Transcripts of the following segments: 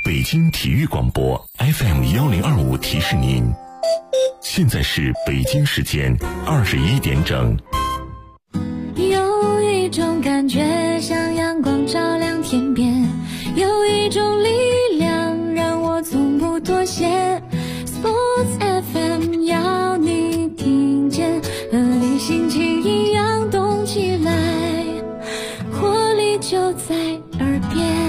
北京体育广播 FM1025提示您，现在是北京时间21点整。 有一种感觉像阳光照亮天边，有一种力量让我从不妥协。 Sports FM 要你听见，和你心情一样动起来，活力就在耳边。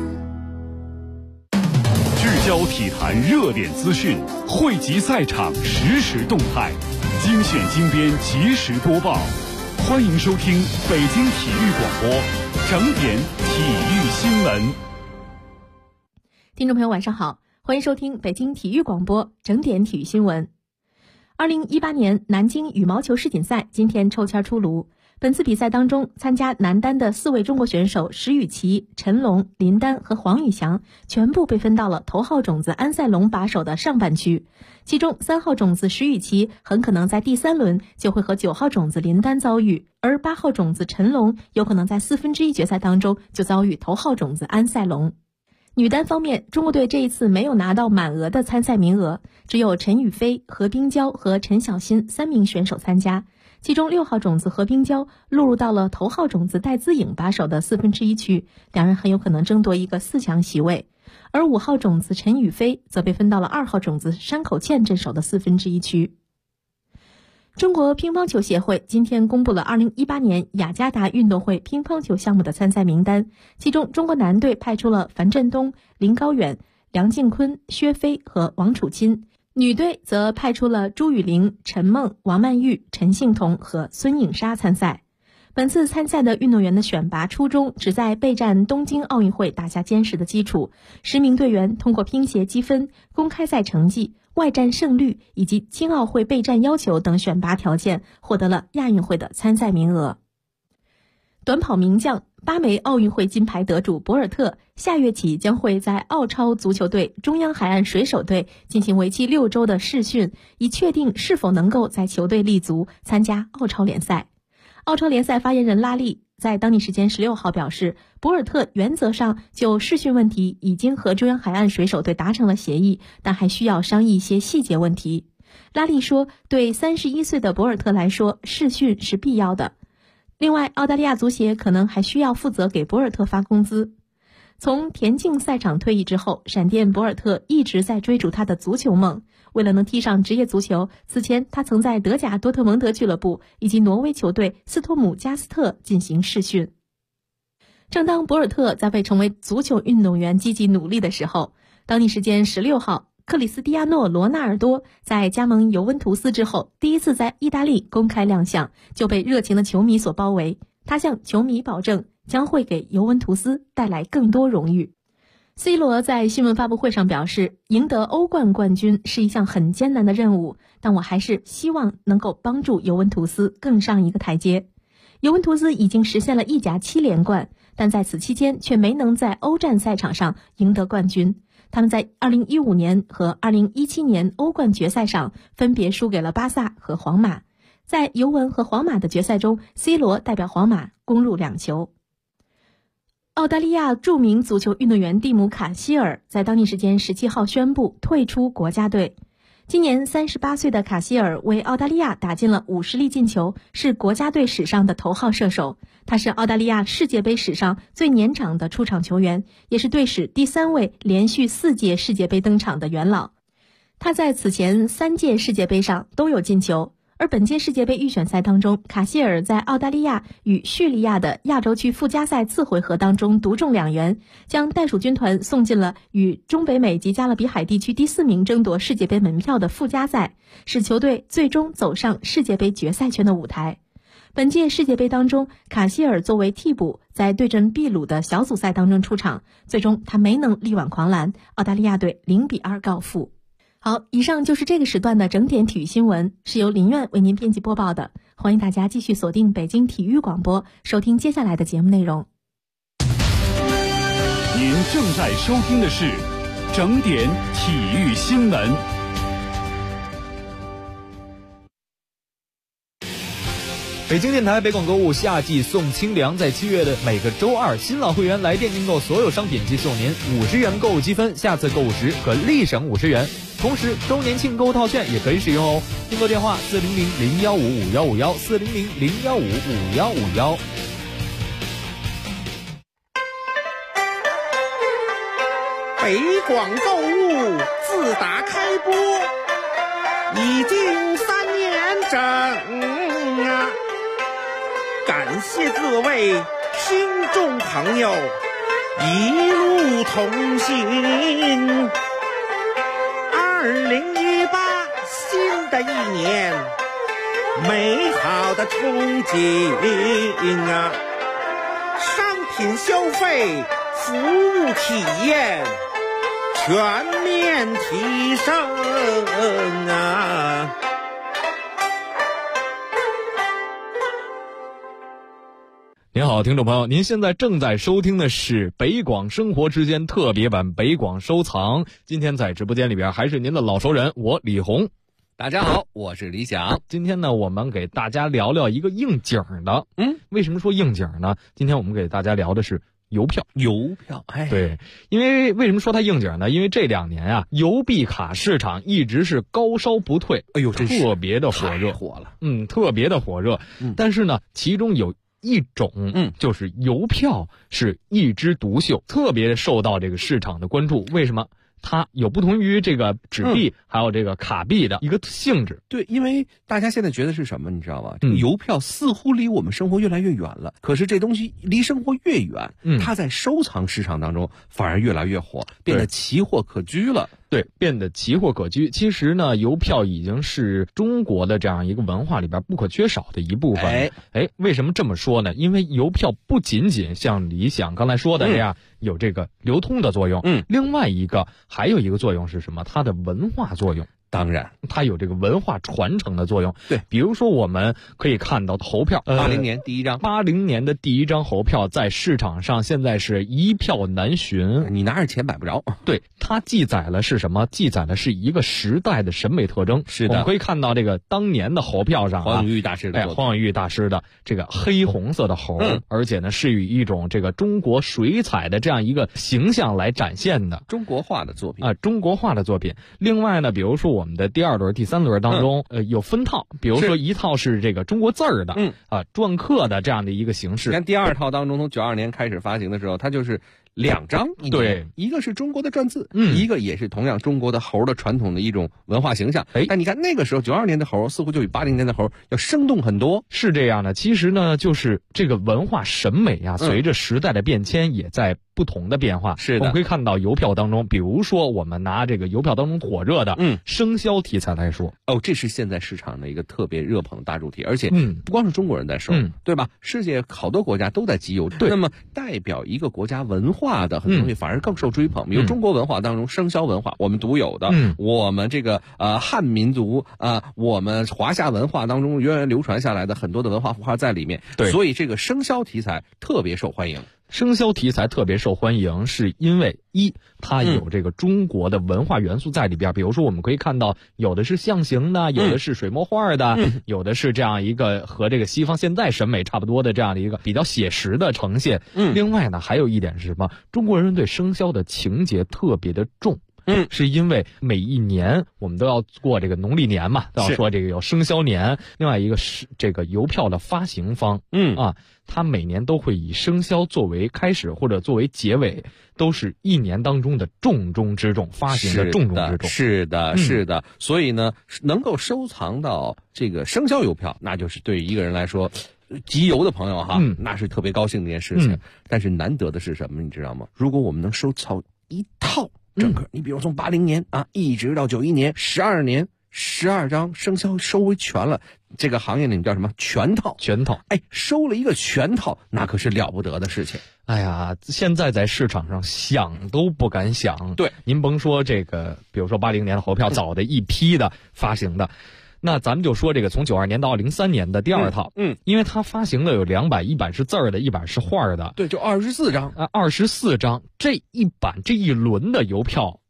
聚焦体坛热点资讯，汇集赛场实时动态，精选精编及时播报。欢迎收听北京体育广播整点体育新闻。 听众朋友晚上好，欢迎收听北京体育广播整点体育新闻。2018年南京羽毛球世锦赛今天抽签出炉，本次比赛当中，参加男单的4位中国选手石宇奇、陈龙、林丹和黄宇翔全部被分到了头号种子安赛龙把守的上半区，其中3号种子石宇奇很可能在第3轮就会和9号种子林丹遭遇，而8号种子陈龙有可能在1/4决赛当中就遭遇头号种子安赛龙。女单方面，中国队这一次没有拿到满额的参赛名额，只有陈雨菲、何冰娇和陈小欣3名选手参加，其中6号种子何冰娇录入到了头号种子戴资颖把守的1/4区，两人很有可能争夺一个4强席位，而5号种子陈雨菲则被分到了2号种子山口茜镇守的1/4区。中国乒乓球协会今天公布了2018年雅加达运动会乒乓球项目的参赛名单，其中中国男队派出了樊振东、林高远、梁靖昆、薛飞和王楚钦，女队则派出了朱雨玲、陈梦、王曼玉、陈幸同和孙颖莎参赛。本次参赛的运动员的选拔初衷旨在备战东京奥运会打下坚实的基础，10名队员通过拼协积分、公开赛成绩、外战胜率以及青奥会备战要求等选拔条件，获得了亚运会的参赛名额。短跑名将、8枚奥运会金牌得主博尔特下月起将会在澳超足球队、中央海岸水手队进行为期6周的试训，以确定是否能够在球队立足参加澳超联赛。澳超联赛发言人拉利在当地时间16号表示，博尔特原则上就试训问题已经和中央海岸水手队达成了协议，但还需要商议一些细节问题。拉利说，对31岁的博尔特来说，试训是必要的。另外，澳大利亚足协可能还需要负责给博尔特发工资。从田径赛场退役之后，闪电博尔特一直在追逐他的足球梦。为了能踢上职业足球，此前他曾在德甲多特蒙德俱乐部以及挪威球队斯托姆加斯特进行试训。正当博尔特在为成为足球运动员积极努力的时候，当地时间16号，克里斯蒂亚诺·罗纳尔多在加盟尤文图斯之后，第一次在意大利公开亮相，就被热情的球迷所包围。他向球迷保证将会给尤文图斯带来更多荣誉。C 罗在新闻发布会上表示，赢得欧冠冠军是一项很艰难的任务，但我还是希望能够帮助尤文图斯更上一个台阶。尤文图斯已经实现了意甲7连冠，但在此期间却没能在欧战赛场上赢得冠军。他们在2015年和2017年欧冠决赛上分别输给了巴萨和皇马。在尤文和皇马的决赛中， C 罗代表皇马攻入2球。澳大利亚著名足球运动员蒂姆·卡希尔在当地时间17号宣布退出国家队。今年38岁的卡希尔为澳大利亚打进了50粒进球，是国家队史上的头号射手。他是澳大利亚世界杯史上最年长的出场球员，也是队史第3位连续4届世界杯登场的元老。他在此前3届世界杯上都有进球。而本届世界杯预选赛当中，卡希尔在澳大利亚与叙利亚的亚洲区附加赛次回合当中独中2元，将袋鼠军团送进了与中北美及加勒比海地区第4名争夺世界杯门票的附加赛，使球队最终走上世界杯决赛圈的舞台。本届世界杯当中，卡希尔作为替补在对阵秘鲁的小组赛当中出场，最终他没能力挽狂澜，澳大利亚队0-2告负。好，以上就是这个时段的整点体育新闻，是由林苑为您编辑播报的。欢迎大家继续锁定北京体育广播，收听接下来的节目内容。 您正在收听的是整点体育新闻。 北京电台北广购物夏季送清凉，在7月的每个周二，新老会员来电订购所有商品即送您50元购物积分，下次购物时可立省50元。同时，周年庆购物套券也可以使用哦。订购电话400-015-5151，400-015-5151。 北广购物自打开播已经3年整啊！感谢各位听众朋友一路同行。2018新的一年，美好的憧憬啊！商品消费，服务体验全面提升啊！ 您好，听众朋友，您现在正在收听的是北广生活之间特别版北广收藏。今天在直播间里边还是您的老熟人，我李红。 大家好，我是李想。 今天呢，我们给大家聊聊一个应景的。为什么说应景呢？今天我们给大家聊的是邮票。对，因为为什么说它应景呢？因为这2年啊，邮币卡市场一直是高烧不退，特别的火热，特别的火热。但是呢，其中有一种，就是邮票是一枝独秀，特别受到这个市场的关注。为什么？它有不同于这个纸币还有这个卡币的一个性质。 对，因为大家现在觉得是什么，你知道吗？这个邮票似乎离我们生活越来越远了，可是这东西离生活越远，它在收藏市场当中反而越来越火，变得奇货可居了。 对，变得奇货可居。其实呢，邮票已经是中国的这样一个文化里边不可缺少的一部分。为什么这么说呢？因为邮票不仅仅像李想刚才说的这样，有这个流通的作用，另外还有一个作用是什么？它的文化作用。 当然， 它有这个文化传承的作用。 对， 比如说我们可以看到猴票 ，80年第一张 ，80年的第一张猴票在市场上现在是一票难寻， 你拿着钱买不着。 对，它记载了是什么？记载的是一个时代的审美特征。 是的， 我们可以看到这个当年的猴票上， 黄永玉大师的黄永玉大师的这个黑红色的猴，而且呢是以一种这个中国水彩的这样一个形象来展现的中国画的作品中国画的作品。另外呢，比如说我们的第2轮、第3轮当中，有分套，比如说一套是这个中国字儿的，篆刻的这样的一个形式。 你看第2套当中，从92年开始发行的时候，它就是2张， 对， 一个是中国的篆字，一个也是同样中国的猴的传统的一种文化形象。但你看那个时候92年的猴似乎就比80年的猴要生动很多。 是这样的，其实呢，就是这个文化审美呀，随着时代的变迁也在不同的变化。 是的， 我们可以看到邮票当中，比如说我们拿这个邮票当中火热的生肖题材来说， 这是现在市场的一个特别热捧的大主题，而且不光是中国人在收，对吧？世界好多国家都在集邮。 对， 那么代表一个国家文化的很多东西反而更受追捧。比如中国文化当中生肖文化，我们独有的，我们这个汉民族我们华夏文化当中源远流传下来的很多的文化符号在里面。 对， 所以这个生肖题材特别受欢迎。 生肖题材特别受欢迎，是因为它有这个中国的文化元素在里边。比如说我们可以看到，有的是象形的，有的是水墨画的，有的是这样一个和这个西方现代审美差不多的这样的一个比较写实的呈现。另外呢，还有一点是什么？中国人对生肖的情节特别的重。是因为每一年我们都要过这个农历年嘛，都要说这个有生肖年。另外一个是这个邮票的发行方，它每年都会以生肖作为开始或者作为结尾，都是一年当中的重中之重，发行的重中之重。 是的。所以呢，能够收藏到这个生肖邮票，那就是对于一个人来说，集邮的朋友那是特别高兴的一件事情。但是难得的是什么，你知道吗？如果我们能收藏一套整个，你比如从80年一直到91年，12年，12张生肖收为全了，这个行业里叫什么？全套。收了一个全套，那可是了不得的事情。 哎呀，现在在市场上想都不敢想。 对， 您甭说这个，比如说80年的猴票，早的一批的发行的。那咱们就说这个从92年到03年的第2套，因为它发行的有2版，一版是字儿的，一版是画的。 对，就24张 24张。这一版这一轮的邮票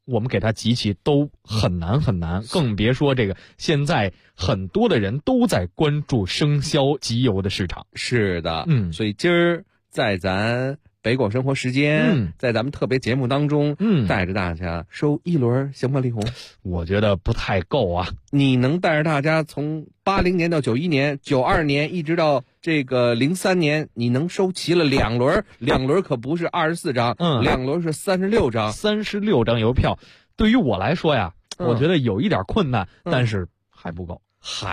我们给它集齐都很难很难，更别说这个现在很多的人都在关注生肖集邮的市场。 是的， 所以今儿在咱北广生活时间，在咱们特别节目当中，带着大家收一轮行吗？李红， 我觉得不太够啊。 你能带着大家从80年到91年、92年一直到这个03年，你能收齐了2轮，2轮可不是24张，2轮是36张 ，36张邮票。对于我来说呀，我觉得有一点困难，但是还不够。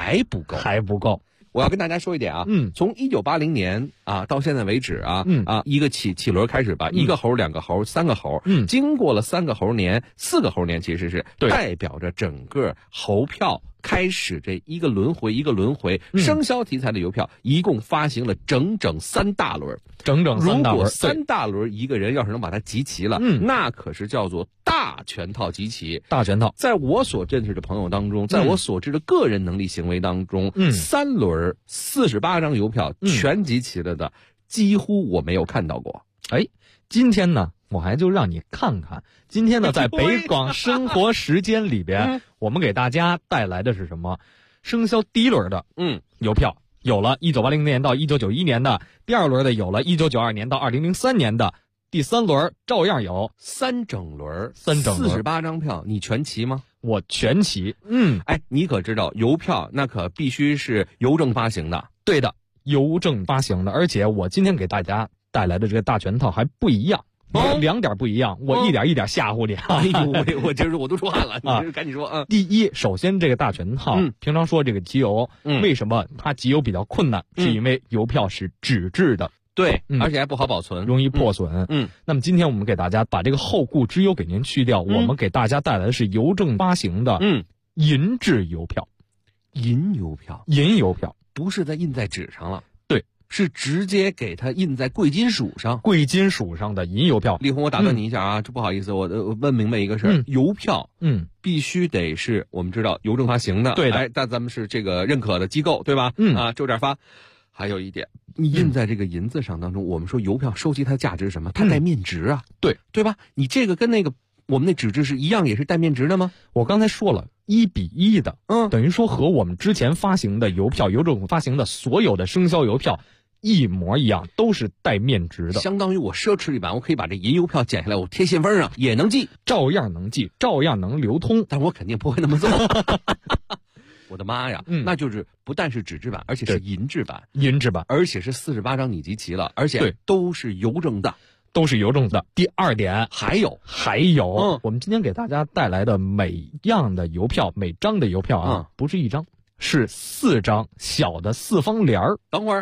我要跟大家说一点啊，从1980年啊到现在为止啊，一个起轮开始吧，1个猴、2个猴、3个猴，经过了3个猴年、4个猴年，其实是代表着整个猴票开始这一个轮回，生肖题材的邮票一共发行了整整3大轮。 如果 3大轮一个人要是能把它集齐了，那可是叫做大全套集齐。 大全套， 在我所认识的朋友当中，在我所知的个人能力行为当中，3轮48张邮票全集齐了的，几乎我没有看到过。 今天呢，我还就让你看看。今天呢，在北广生活时间里边，我们给大家带来的是什么？生肖第一轮的邮票有了1980年到1991年的，第二轮的有了1992年到2003年的，第3轮照样有 3整轮48张票，你全齐吗？ 我全齐。 你可知道邮票那可必须是邮政发行的？ 对的，邮政发行的。而且我今天给大家带来的这个大全套还不一样。2点不一样，我一点一点吓唬你。 我今儿我都出汗了，你赶紧说。 第一，首先这个大全套，平常说这个集邮，为什么它集邮比较困难？是因为邮票是纸质的， 对，而且还不好保存， 容易破损。那么今天我们给大家把这个后顾之忧给您去掉，我们给大家带来的是邮政发行的银质邮票。 银邮票不是印在纸上了。是直接给它印在贵金属上的银邮票。 李红，我打断你一下啊，这不好意思，我问明白一个事儿，邮票必须得是我们知道邮政发行的， 对的， 但咱们是这个认可的机构，对吧？周点发。还有一点，你印在这个银子上当中，我们说邮票收集它的价值是什么？它带面值啊，对吧？你这个跟那个我们那纸质是一样，也是带面值的吗？ 我刚才说了，1比1的，等于说和我们之前发行的邮票，邮政发行的所有的生肖邮票一模一样，都是带面值的。 相当于我奢侈一版，我可以把这银邮票剪下来，我贴信封上也能寄， 照样能寄，照样能流通。 但我肯定不会那么做。我的妈呀，那就是不但是纸质版，而且是银质版，而且是48张你集齐了，而且都是邮政的。第二点，还有，我们今天给大家带来的每样的邮票，每张的邮票啊，不是1张。是4张小的4方联儿。 等会儿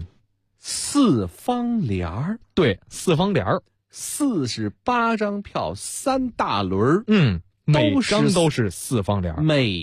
，4方联儿， 对，4方联儿 ，48张票3大轮， 每张都是4方联儿，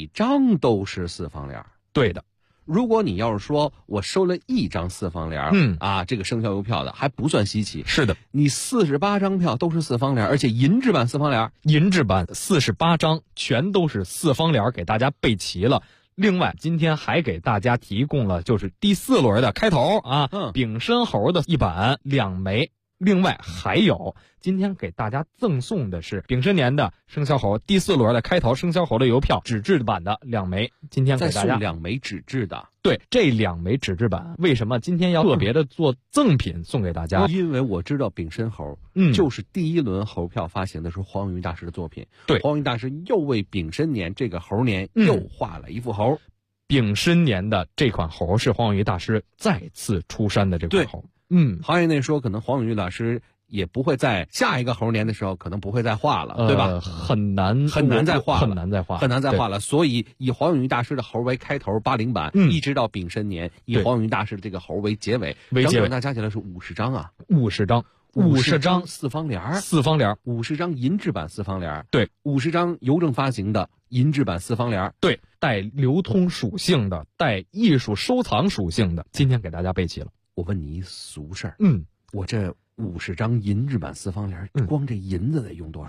对的。 如果你要是说我收了1张4方联儿，这个生肖邮票的还不算稀奇。 是的， 你48张票都是4方联，而且银质版4方联， 银质版48张全都是4方联，给大家备齐了。另外，今天还给大家提供了就是第4轮的开头啊，丙申猴的1版2枚。另外还有，今天给大家赠送的是丙申年的生肖猴第4轮的开头生肖猴的邮票，纸质版的2枚。今天给大家再送2枚纸质的。 对，这2枚纸质版为什么今天要特别的做赠品送给大家？ 因为我知道丙申猴，就是第1轮猴票发行的时候黄永玉大师的作品。 对， 黄永玉大师又为丙申年这个猴年又画了一副猴。 丙申年的这款猴是黄永玉大师再次出山的这款猴。 行业内说，可能黄永玉老师也不会在下一个猴年的时候，可能不会再画了，对吧？ 很难再画了。 所以以黄永玉大师的猴为开头80版，一直到丙申年，以黄永玉大师的这个猴为结尾，整整那加起来是50张啊 ，50张 4方联 ，50 张银质版4方联， 对 ，50张邮政发行的银质版4方联， 对，带流通属性的，带艺术收藏属性的，今天给大家备齐了。 我问你一俗事儿，我这50张银质版4方联，光这银子得用多少？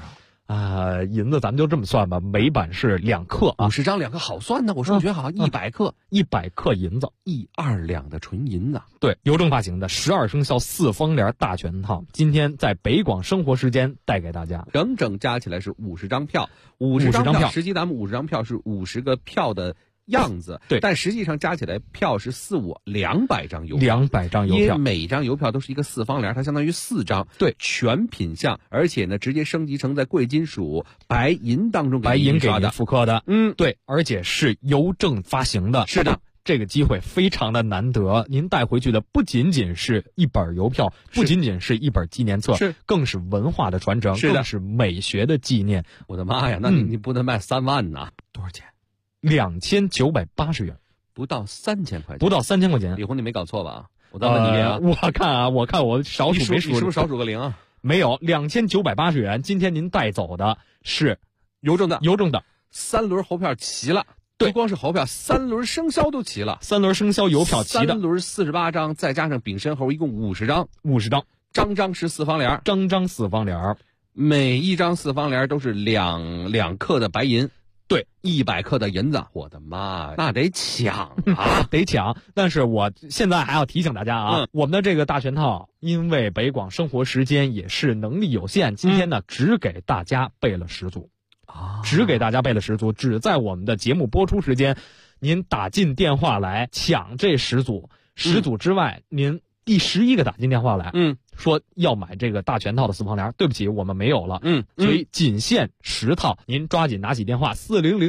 银子咱们就这么算吧，每版是2克啊 ，50张2克好算呢，我数学好，100克 ，100克银子 ，1-2两的纯银子。 对，邮政发行的12生肖4方联大全套，今天在北广生活时间带给大家， 整整加起来是50张票，50张票，实际咱们50张票是50个票的样子， 对， 但实际上加起来票是200张邮票 ，200张邮票， 因为每张邮票都是一个4方联，它相当于4张， 对， 全品项，而且呢，直接升级成在贵金属白银当中白银给您复刻的，对，而且是邮政发行的， 是的。 这个机会非常的难得，您带回去的不仅仅是一本邮票，不仅仅是一本纪念册，更是文化的传承，更是美学的纪念。 我的妈呀，那你不能卖3万呐？多少钱 ？2980元， 不到3000块钱， 不到3000块钱。 李红，你没搞错吧？我再问你一遍啊！ 我看我少数没数， 你是不是少数个零啊？ 没有，2980元。今天您带走的是邮政的3轮猴票齐了。不光是猴票，3轮生肖都齐了 ，3轮生肖邮票齐的，3 轮48张，再加上丙申猴，一共50张 ，50张， 张张是4方联， 张张4方联， 每一张4方联都是2克的白银， 对 ，100克的银子，我的妈呀，那得抢啊， 得抢！但是我现在还要提醒大家啊，我们的这个大全套，因为北广生活时间也是能力有限，今天呢只给大家备了10组。只给大家备了10组，只在我们的节目播出时间，您打进电话来抢这10组，10组之外，您第11个打进电话来，说要买这个大全套的4方联，对不起，我们没有了，所以仅限10套，您抓紧拿起电话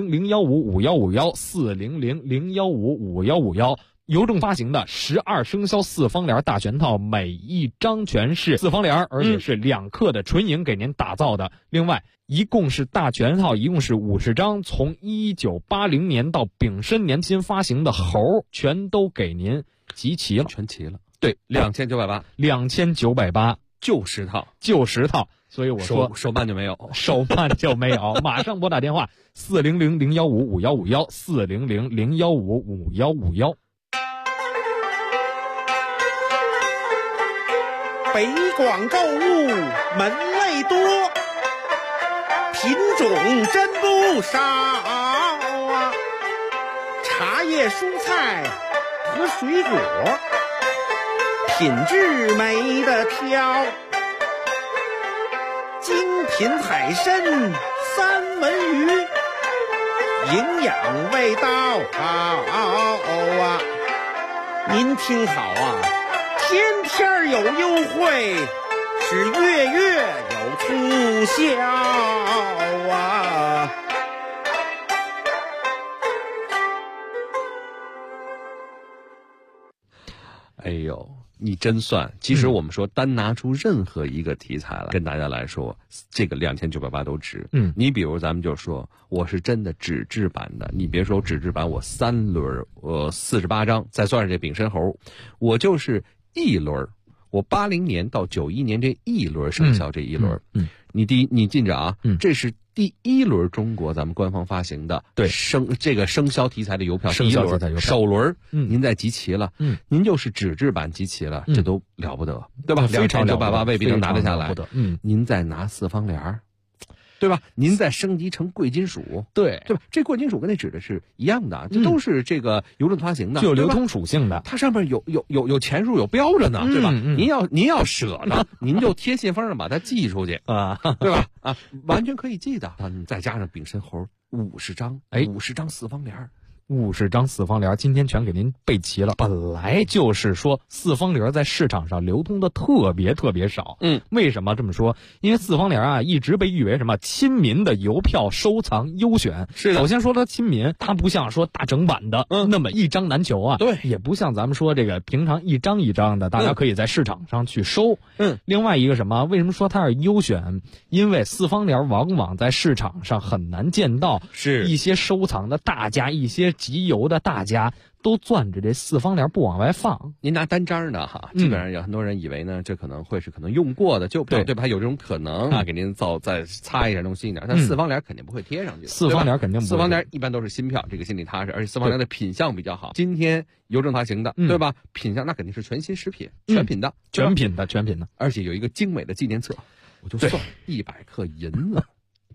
400-015-5151，400-015-5151。邮政发行的12生肖4方联大全套，每一张全是4方联，而且是2克的纯银给您打造的。另外，一共是大全套，一共是50张，从1980年到丙申年新发行的猴，全都给您集齐了， 全齐了。 对 ，2980，就10套， 就10套。所以我说手办就没有， 手办就没有，马上拨打电话400-015-5151，400-015-5151。 北广购物门类多，品种真不少啊！茶叶、蔬菜和水果，品质没得挑。精品海参、三文鱼，营养味道好啊！您听好啊！天天有优惠，是月月有促销啊！ 哎呦，你真算！其实我们说，单拿出任何一个题材来跟大家来说，这个2980都值。你比如咱们就说，我是真的纸质版的，你别说纸质版，我3轮，48张，再算上这丙申猴，我就是1轮，我80年到91年这1轮生肖这1轮，你记着啊，这是第1轮中国咱们官方发行的这个生肖题材的邮票，第1轮首轮，您再集齐了，您就是纸质版集齐了，这都了不得，对吧？2980未必能拿得下来，您再拿4方联，对吧？您再升级成贵金属，对吧？这贵金属跟那纸的是一样的，这都是这个邮政发行的， 具有流通属性的， 它上面有钱数有标着呢，对吧？您要舍呢，您就贴信封上把它寄出去啊，对吧？啊，完全可以寄的。再加上丙申猴50张，50张4方联。 50张4方联，今天全给您备齐了。本来就是说4方联在市场上流通的特别少。为什么这么说？因为4方联啊，一直被誉为什么亲民的邮票收藏优选。 是的。 首先说它亲民，它不像说大整版的那么一张难求啊。 对。 也不像咱们说这个平常一张一张的，大家可以在市场上去收。另外一个什么？为什么说它是优选？因为4方联往往在市场上很难见到， 是一些收藏的大家，一些集邮的大家都攥着这4方联不往外放。 您拿单张的哈，基本上有很多人以为呢，这可能会是用过的旧票，对吧？有这种可能啊，给您再擦一下弄新一点，但4方联肯定不会贴上去。 4方联肯定不会。 4方联一般都是新票，这个心里踏实，而且4方联的品相比较好。今天邮政发行的，对吧？品相那肯定是全新实品，全品的， 全品的， 而且有一个精美的纪念册，我就算100克银子。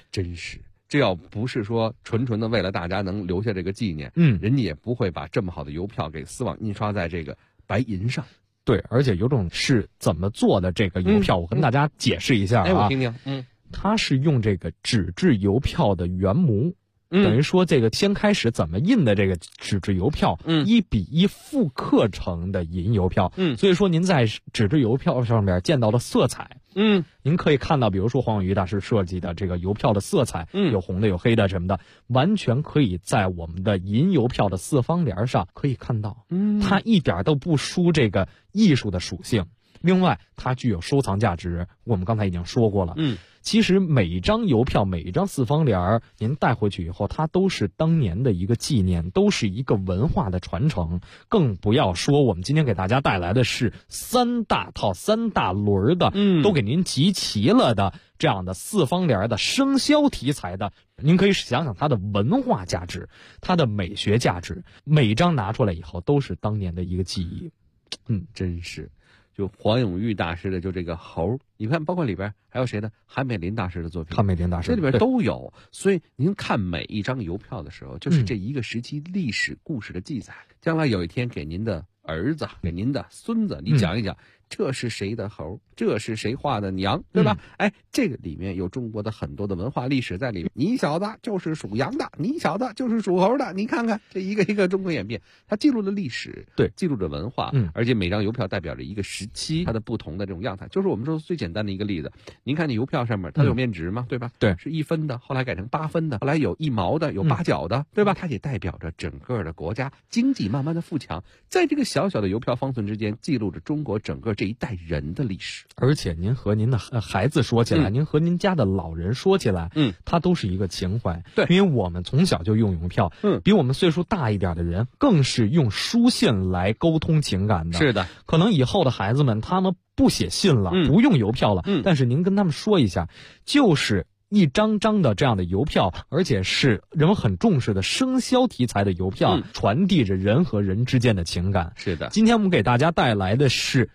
真是。这要不是说纯纯的为了大家能留下这个纪念，人家也不会把这么好的邮票给丝网印刷在这个白银上。 对，而且有种是怎么做的这个邮票，我跟大家解释一下啊。 我听听。 它是用这个纸质邮票的原模。等于说这个先开始怎么印的这个纸质邮票，1比1复刻成的银邮票。所以说您在纸质邮票上面见到的色彩，您可以看到，比如说黄永玉大师设计的这个邮票的色彩，有红的有黑的什么的，完全可以在我们的银邮票的四方联上可以看到。它一点都不输这个艺术的属性。另外，它具有收藏价值，我们刚才已经说过了。其实每一张邮票，每一张四方联，您带回去以后，它都是当年的一个纪念，都是一个文化的传承。更不要说我们今天给大家带来的是3大套、3大轮的，都给您集齐了的这样的四方联的生肖题材的。您可以想想它的文化价值，它的美学价值，每一张拿出来以后都是当年的一个记忆。 真是。就黄永玉大师的就这个猴，你看包括里边还有谁呢？韩美林大师的作品， 韩美林大师这里边都有。所以您看每一张邮票的时候，就是这一个时期历史故事的记载。将来有一天给您的儿子、给您的孙子，你讲一讲，这是谁的猴，这是谁画的娘，对吧？这个里面有中国的很多的文化历史在里面。你小子就是属羊的，你小子就是属猴的，你看看这一个一个中国演变，它记录了历史， 对， 记录着文化，而且每张邮票代表着一个时期，它的不同的这种样态。就是我们说最简单的一个例子，您看那邮票上面它有面值嘛，对吧？ 对， 是1分的，后来改成8分的，后来有1毛的，有8角的，对吧？它也代表着整个的国家经济慢慢的富强，在这个小小的邮票方寸之间，记录着中国整个这一代人的历史。 而且您和您的孩子说起来，您和您家的老人说起来，它都是一个情怀。 对， 因为我们从小就用邮票，比我们岁数大一点的人更是用书信来沟通情感的。 是的， 可能以后的孩子们他们不写信了，不用邮票了，但是您跟他们说一下，就是一张张的这样的邮票，而且是人们很重视的生肖题材的邮票，传递着人和人之间的情感。 是的， 今天我们给大家带来的是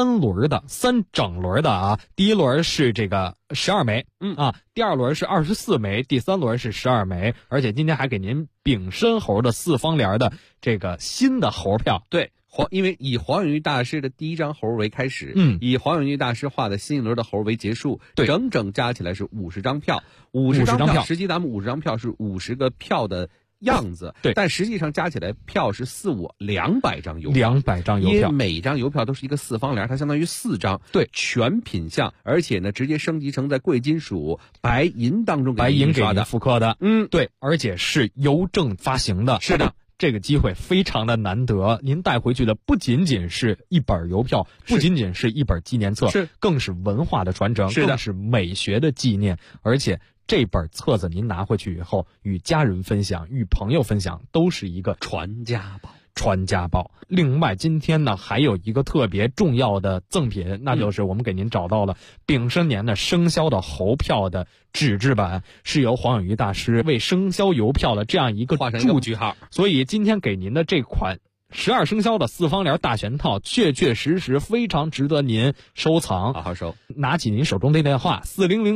3整轮的啊。第一轮是这个12枚，第二轮是24枚，第三轮是12枚，而且今天还给您丙申猴的四方联的这个新的猴票。 对。因为以黄永玉大师的第一张猴为开始，以黄永玉大师画的新一轮的猴为结束，整整加起来是50张票，50张票。实际咱们50张票是50个票的样子， 对， 但实际上加起来票是200张邮票 ，200张邮票， 因为每张邮票都是一个四方联，它相当于4张， 对， 全品相，而且呢，直接升级成在贵金属、白银当中白银给您复刻的，对，而且是邮政发行的， 是的。 这个机会非常的难得，您带回去的不仅仅是一本邮票，不仅仅是一本纪念册，更是文化的传承，更是美学的纪念。而且这本册子您拿回去以后，与家人分享，与朋友分享，都是一个传家宝。另外今天呢还有一个特别重要的赠品，那就是我们给您找到了丙申年的生肖的猴票的纸质版，是由黄永玉大师为生肖邮票的这样一个注句号。所以今天给您的这款12生肖的四方联大全套，确确实实非常值得您收藏， 好好收。 拿起您手中的电话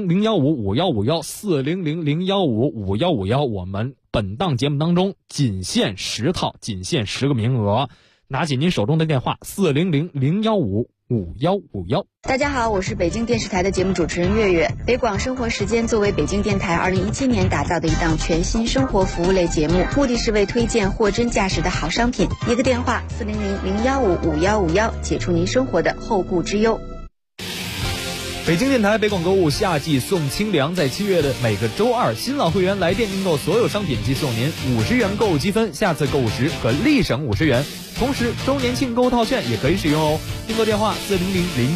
400-015-5151，400-015-5151，我们本档节目当中仅限10套，仅限10个名额。拿起您手中的电话400-015-5151。 大家好，我是北京电视台的节目主持人月月。北广生活时间作为北京电台2017年打造的一档全新生活服务类节目，目的是为推荐货真价实的好商品。一个电话400-015-5151，解除您生活的后顾之忧。 北京电台北广购物夏季送清凉，在7月的每个周二，新老会员来电订购所有商品即送您50元购物积分，下次购物时可立省50元。同时周年庆购物套券也可以使用哦。订购电话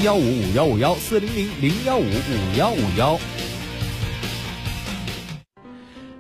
400-015-5151，400-015-5151。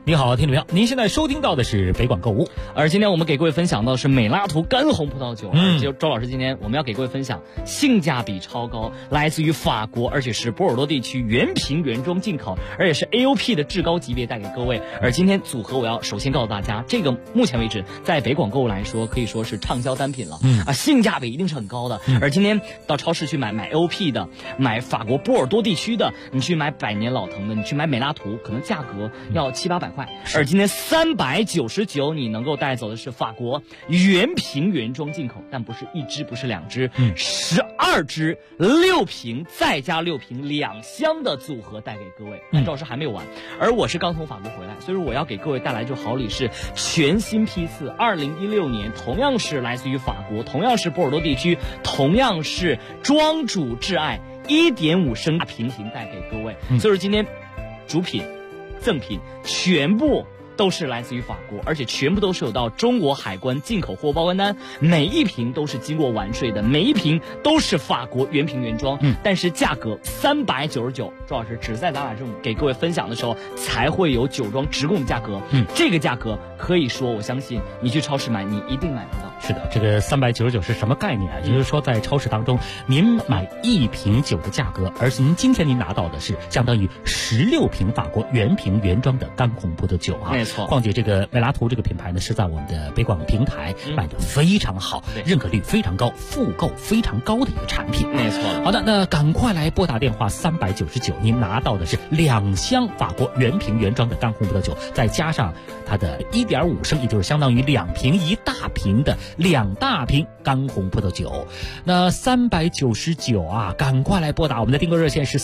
你好，听众朋友，您现在收听到的是北广购物， 而今天我们给各位分享到的是美拉图干红葡萄酒。周老师今天我们要给各位分享性价比超高，来自于法国，而且是波尔多地区原瓶原装进口，而且是 AOP 的至高级别带给各位。而今天组合我要首先告诉大家，这个目前为止在北广购物来说可以说是畅销单品了，性价比一定是很高的。而今天到超市去买 AOP 的，买法国波尔多地区的，你去买百年老藤的，你去买美拉图，可能价格要700-800块。而今天399，你能够带走的是法国原瓶原装进口，但不是1支，不是2支，12支6瓶再加6瓶2箱的组合带给各位。周老师还没有完，而我是刚从法国回来，所以说我要给各位带来这好礼是全新批次，2016年同样是来自于法国，同样是波尔多地区，同样是庄主挚爱1.5升瓶型带给各位。所以说今天主品赠品全部都是来自于法国，而且全部都是有到中国海关进口货报关单，每一瓶都是经过完税的，每一瓶都是法国原瓶原装。但是价格399，周老师只在咱俩这种给各位分享的时候才会有酒庄直供价格。这个价格可以说我相信你去超市买你一定买不到。 是的，这个399是什么概念啊？也就是说在超市当中您买1瓶酒的价格，而今天您拿到的是相当于16瓶法国原瓶原装的干红葡萄酒啊。 没错， 况且这个美拉图这个品牌呢是在我们的北广平台卖的非常好，认可率非常高，复购非常高的一个产品。 没错。 好的，那赶快来拨打电话399，您拿到的是2箱法国原瓶原装的干红葡萄酒，再加上它的1.5升，也就是相当于2瓶1大瓶的2大瓶干红葡萄酒。那399啊，赶快来拨打，我们的订购热线是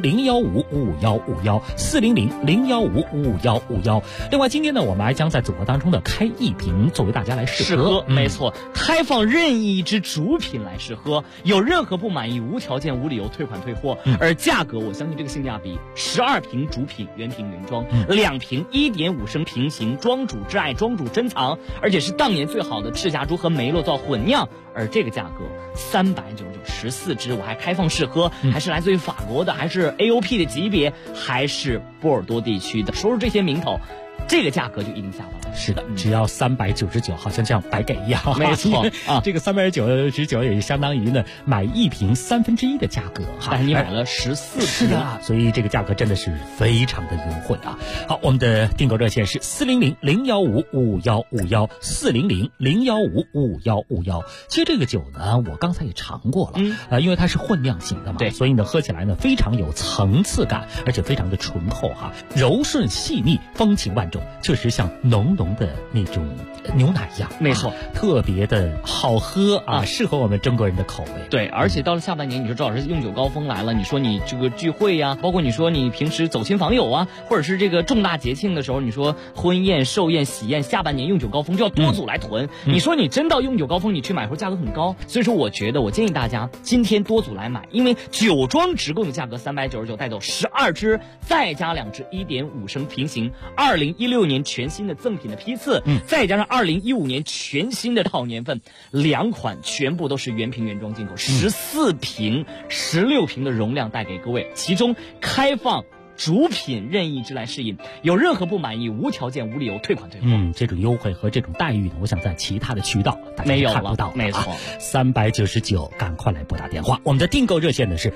400-015-51551，400-015-55151。另外今天呢，我们还将在组合当中的开1瓶作为大家来试喝。 没错，开放任意一支主品来试喝，有任何不满意无条件无理由退款退货。而价格我相信这个性价比，12瓶主品原瓶原装，2瓶1.5升瓶型，庄主挚爱庄主珍藏，而且是当年最好的赤霞珠和梅洛造混酿。而这个价格399，14支，我还开放试喝，还是来自于法国的，还是 AOP 的级别，还是波尔多地区的，说出这些名头，这个价格就一定下不来。 是的，只要399，好像这样白给一样。 没错啊， 这个399也相当于呢买1瓶1/3的价格哈。 但是你买了14瓶， 是的，所以这个价格真的是非常的优惠啊。好，我们的订购热线是400-015-5151，400-015-5151。其实这个酒呢，我刚才也尝过了，因为它是混酿型的嘛， 对， 所以呢喝起来呢非常有层次感，而且非常的醇厚哈，柔顺细腻，风情万种，确实像浓浓的那种牛奶一样。 没错， 特别的好喝啊，适合我们中国人的口味。 对，而且到了下半年，你说周老师用酒高峰来了，你说你这个聚会呀，包括你说你平时走亲访友啊，或者是这个重大节庆的时候，你说婚宴、寿宴、喜宴，下半年用酒高峰就要多组来囤。你说你真到用酒高峰，你去买时候价格很高，所以说我觉得我建议大家今天多组来买，因为酒庄直供的价格399带走12支，再加2支1.5升瓶型，2016年全新的赠品的批次，再加上2015年全新的好年份，2款全部都是原瓶原装进口，14瓶、16瓶的容量带给各位，其中开放主品任意支来试饮，有任何不满意无条件无理由退款退货。 这种优惠和这种待遇呢，我想在其他的渠道大家看不到。 没错 ，399，赶快来拨打电话。我们的订购热线呢是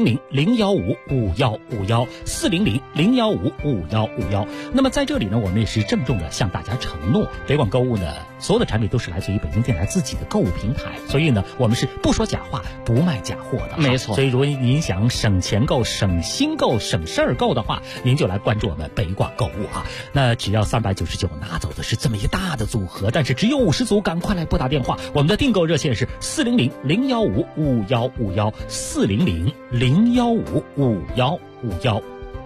400-015-5151，400-015-5151。那么在这里呢，我们也是郑重的向大家承诺，北广购物呢，所有的产品都是来自于北京电台自己的购物平台，所以呢，我们是不说假话，不卖假货的。 没错。 所以如果您想省钱购、省心购、省事儿购的话，您就来关注我们北广购物啊。那只要399，拿走的是这么一大的组合，但是只有50组，赶快来拨打电话。我们的订购热线是400-015-5151，400-015-5151。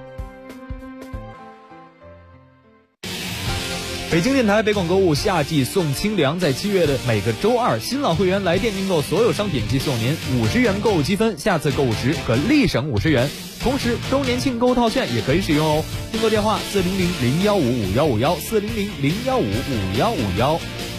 北京电台北广购物夏季送清凉，在7月的每个周二，新老会员来店订购所有商品即送您50元购物积分，下次购物时可立省50元。同时，周年庆购物套券也可以使用哦。订购电话400-015-5151，400-015-5151。